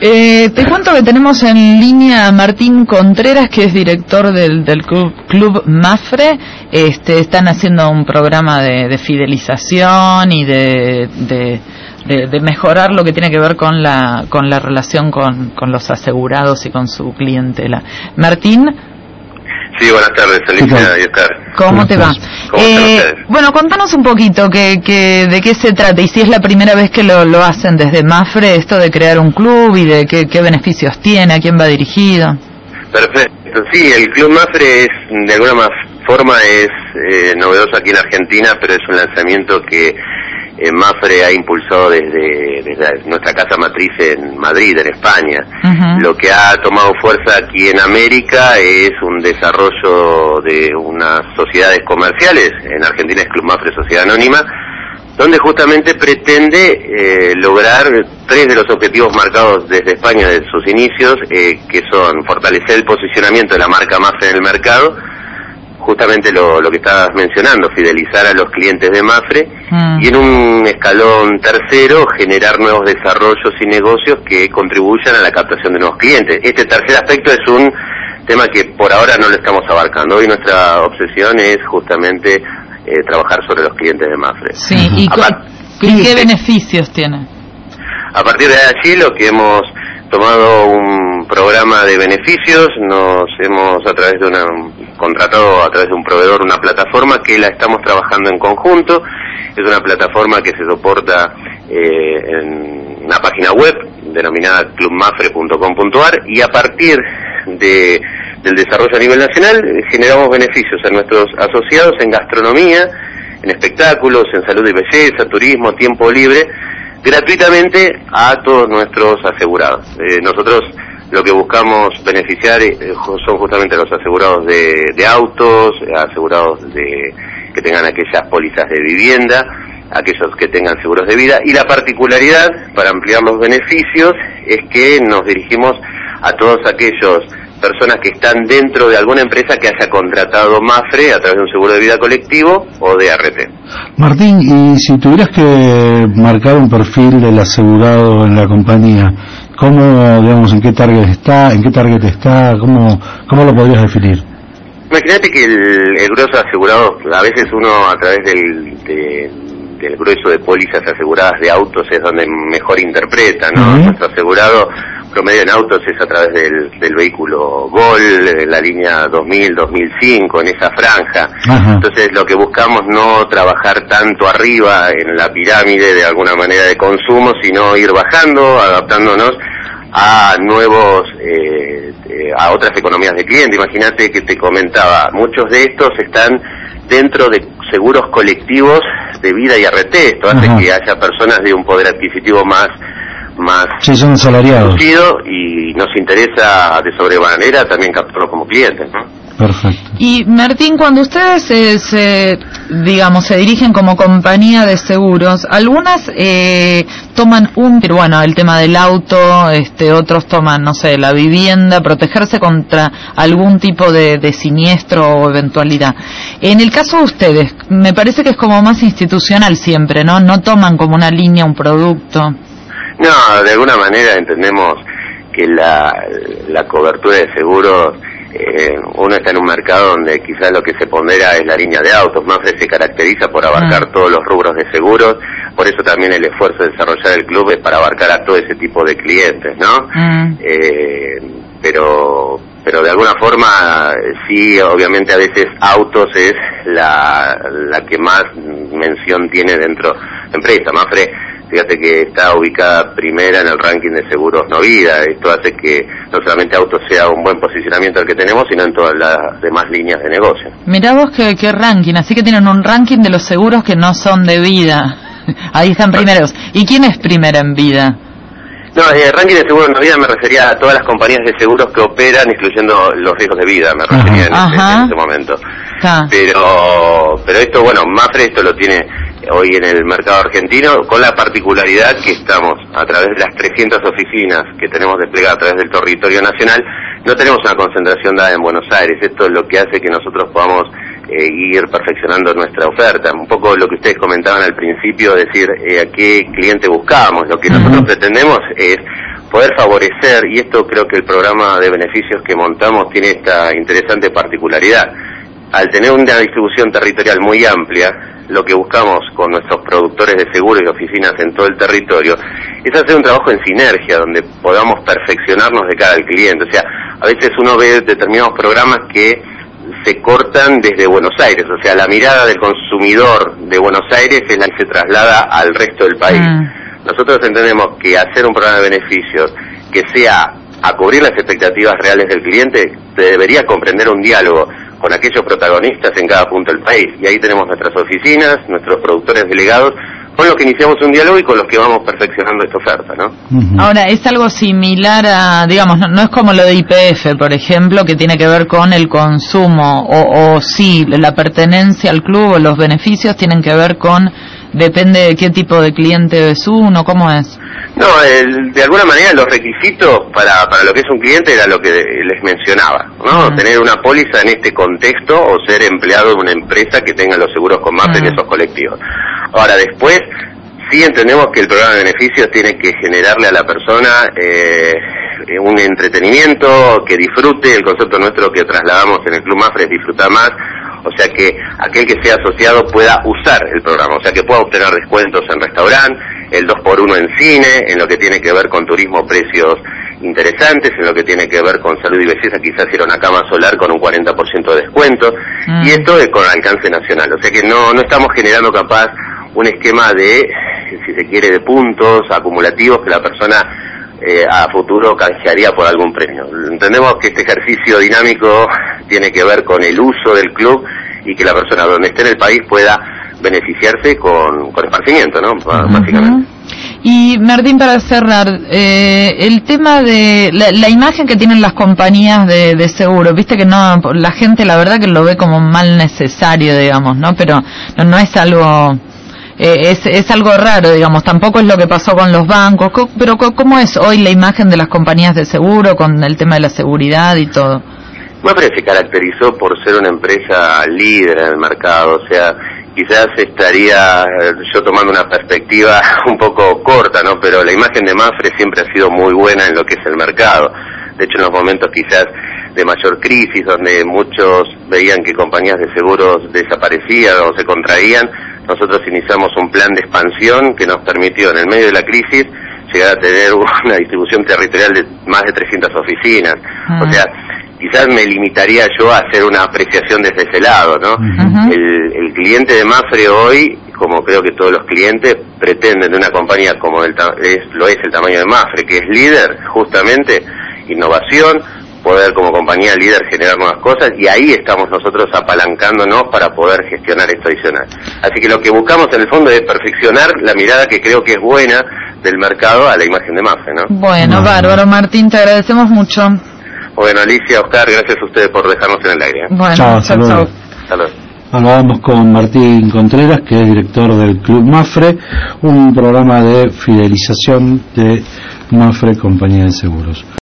Te cuento que tenemos en línea a Martín Contreras, que es director del Club Mapfre. Están haciendo un programa de fidelización y de mejorar lo que tiene que ver con la relación con los asegurados y con su clientela. Martín. Sí, buenas tardes, Alicia y Oscar. ¿Cómo te va? Bueno, contanos un poquito de qué se trata y si es la primera vez que lo hacen desde Mapfre, esto de crear un club y de qué beneficios tiene, a quién va dirigido. Perfecto, sí, el Club Mapfre de alguna forma es novedoso aquí en Argentina, pero es un lanzamiento que Mapfre ha impulsado desde nuestra casa matriz en Madrid, en España. Uh-huh. Lo que ha tomado fuerza aquí en América es un desarrollo de unas sociedades comerciales. En Argentina es Club Mapfre Sociedad Anónima, donde justamente pretende lograr 3 de los objetivos marcados desde España desde sus inicios, que son fortalecer el posicionamiento de la marca Mapfre en el mercado, justamente lo que estabas mencionando, fidelizar a los clientes de Mapfre, y en un escalón tercero, generar nuevos desarrollos y negocios que contribuyan a la captación de nuevos clientes. Este tercer aspecto es un tema que por ahora no lo estamos abarcando. Hoy nuestra obsesión es justamente trabajar sobre los clientes de Mapfre. Sí, ¿y qué beneficios tiene? A partir de allí, lo que hemos tomado un programa de beneficios, nos hemos contratado a través de un proveedor una plataforma que la estamos trabajando en conjunto. Es una plataforma que se soporta en una página web denominada clubmapfre.com.ar, y a partir del desarrollo a nivel nacional generamos beneficios a nuestros asociados en gastronomía, en espectáculos, en salud y belleza, turismo, tiempo libre, gratuitamente a todos nuestros asegurados. Nosotros lo que buscamos beneficiar son justamente los asegurados de autos, asegurados que tengan aquellas pólizas de vivienda, aquellos que tengan seguros de vida, y la particularidad para ampliar los beneficios es que nos dirigimos a todos aquellos personas que están dentro de alguna empresa que haya contratado Mapfre a través de un seguro de vida colectivo o de ART. Martín, y si tuvieras que marcar un perfil del asegurado en la compañía, ¿cómo, digamos, en qué target está, cómo lo podrías definir? Imagínate que el grueso de asegurados, a veces uno a través del grueso de pólizas aseguradas de autos es donde mejor interpreta, ¿no? Uh-huh. Nuestro asegurado promedio en autos es a través del vehículo Gol, la línea 2000-2005, en esa franja. Uh-huh. Entonces lo que buscamos no trabajar tanto arriba en la pirámide de alguna manera de consumo, sino ir bajando, adaptándonos a nuevos, a otras economías de cliente. Imagínate que te comentaba, muchos de estos están dentro de seguros colectivos de vida y ART. Esto hace que haya personas de un poder adquisitivo más sí, son asalariados, y nos interesa de sobremanera también captarlos como clientes, ¿no? Perfecto. Y Martín, cuando ustedes se dirigen como compañía de seguros, algunas toman el tema del auto, otros toman, no sé, la vivienda, protegerse contra algún tipo de siniestro o eventualidad. En el caso de ustedes, me parece que es como más institucional siempre, ¿no? No toman como una línea, un producto. No, de alguna manera entendemos que la cobertura de seguros, uno está en un mercado donde quizás lo que se pondera es la línea de autos. Mapfre se caracteriza por abarcar todos los rubros de seguros, por eso también el esfuerzo de desarrollar el club es para abarcar a todo ese tipo de clientes, ¿no? Pero de alguna forma, sí, obviamente a veces autos es la que más mención tiene dentro de la empresa. Mapfre, fíjate que está ubicada primera en el ranking de seguros no vida. Esto hace que no solamente autos sea un buen posicionamiento el que tenemos, sino en todas las demás líneas de negocio. Mirá vos qué ranking, así que tienen un ranking de los seguros que no son de vida. Ahí están primeros. ¿Y quién es primera en vida? No, el ranking de seguros no vida me refería a todas las compañías de seguros que operan, excluyendo los riesgos de vida, me refería en ese momento. Pero esto, Mapfre esto lo tiene hoy en el mercado argentino, con la particularidad que estamos a través de las 300 oficinas que tenemos desplegadas a través del territorio nacional. No tenemos una concentración dada en Buenos Aires. Esto es lo que hace que nosotros podamos ir perfeccionando nuestra oferta. Un poco lo que ustedes comentaban al principio, decir a qué cliente buscamos. Lo que nosotros pretendemos es poder favorecer, y esto creo que el programa de beneficios que montamos tiene esta interesante particularidad. Al tener una distribución territorial muy amplia, lo que buscamos con nuestros productores de seguros y oficinas en todo el territorio es hacer un trabajo en sinergia, donde podamos perfeccionarnos de cara al cliente. O sea, a veces uno ve determinados programas que se cortan desde Buenos Aires, o sea, la mirada del consumidor de Buenos Aires es la que se traslada al resto del país. Nosotros entendemos que hacer un programa de beneficios que sea a cubrir las expectativas reales del cliente debería comprender un diálogo con aquellos protagonistas en cada punto del país, y ahí tenemos nuestras oficinas, nuestros productores delegados, con los que iniciamos un diálogo y con los que vamos perfeccionando esta oferta, ¿no? Ahora, ¿es algo similar a, digamos, no es como lo de YPF, por ejemplo, que tiene que ver con el consumo, o sí, la pertenencia al club o los beneficios tienen que ver con, depende de qué tipo de cliente es uno, ¿cómo es? No, de alguna manera los requisitos para lo que es un cliente era lo que les mencionaba, ¿no? Tener una póliza en este contexto o ser empleado de una empresa que tenga los seguros con MAFRE en esos colectivos. Ahora, después, sí entendemos que el programa de beneficios tiene que generarle a la persona un entretenimiento, que disfrute. El concepto nuestro que trasladamos en el Club MAFRE es disfrutar más. O sea, que aquel que sea asociado pueda usar el programa, o sea, que pueda obtener descuentos en restaurante, el 2x1 en cine, en lo que tiene que ver con turismo, precios interesantes, en lo que tiene que ver con salud y belleza, quizás ir a una cama solar con un 40% de descuento, y esto es con alcance nacional. O sea que no estamos generando capaz un esquema de, si se quiere, de puntos acumulativos que la persona a futuro canjearía por algún premio. Entendemos que este ejercicio dinámico tiene que ver con el uso del club y que la persona donde esté en el país pueda beneficiarse con esparcimiento, ¿no? Básicamente. Y Martín, para cerrar, el tema de la imagen que tienen las compañías de seguro, viste que no, la gente la verdad que lo ve como mal necesario, digamos, ¿no? Pero no es algo... es algo raro, digamos, tampoco es lo que pasó con los bancos, pero ¿cómo es hoy la imagen de las compañías de seguro con el tema de la seguridad y todo? MAFRE se caracterizó por ser una empresa líder en el mercado, o sea, quizás estaría yo tomando una perspectiva un poco corta, ¿no? Pero la imagen de MAFRE siempre ha sido muy buena en lo que es el mercado. De hecho, en los momentos quizás de mayor crisis, donde muchos veían que compañías de seguros desaparecían o se contraían, nosotros iniciamos un plan de expansión que nos permitió, en el medio de la crisis, llegar a tener una distribución territorial de más de 300 oficinas. O sea, quizás me limitaría yo a hacer una apreciación desde ese lado, ¿no? El cliente de MAFRE hoy, como creo que todos los clientes, pretenden de una compañía como lo es el tamaño de MAFRE, que es líder, justamente, innovación, poder como compañía líder generar nuevas cosas, y ahí estamos nosotros apalancándonos para poder gestionar esto adicional. Así que lo que buscamos en el fondo es perfeccionar la mirada que creo que es buena del mercado a la imagen de MAFRE, ¿no? Bueno, bárbaro, Martín, te agradecemos mucho. Bueno, Alicia, Oscar, gracias a ustedes por dejarnos en el aire. Bueno, chao. Saludos. Hablábamos con Martín Contreras, que es director del Club MAFRE, un programa de fidelización de MAFRE, compañía de seguros.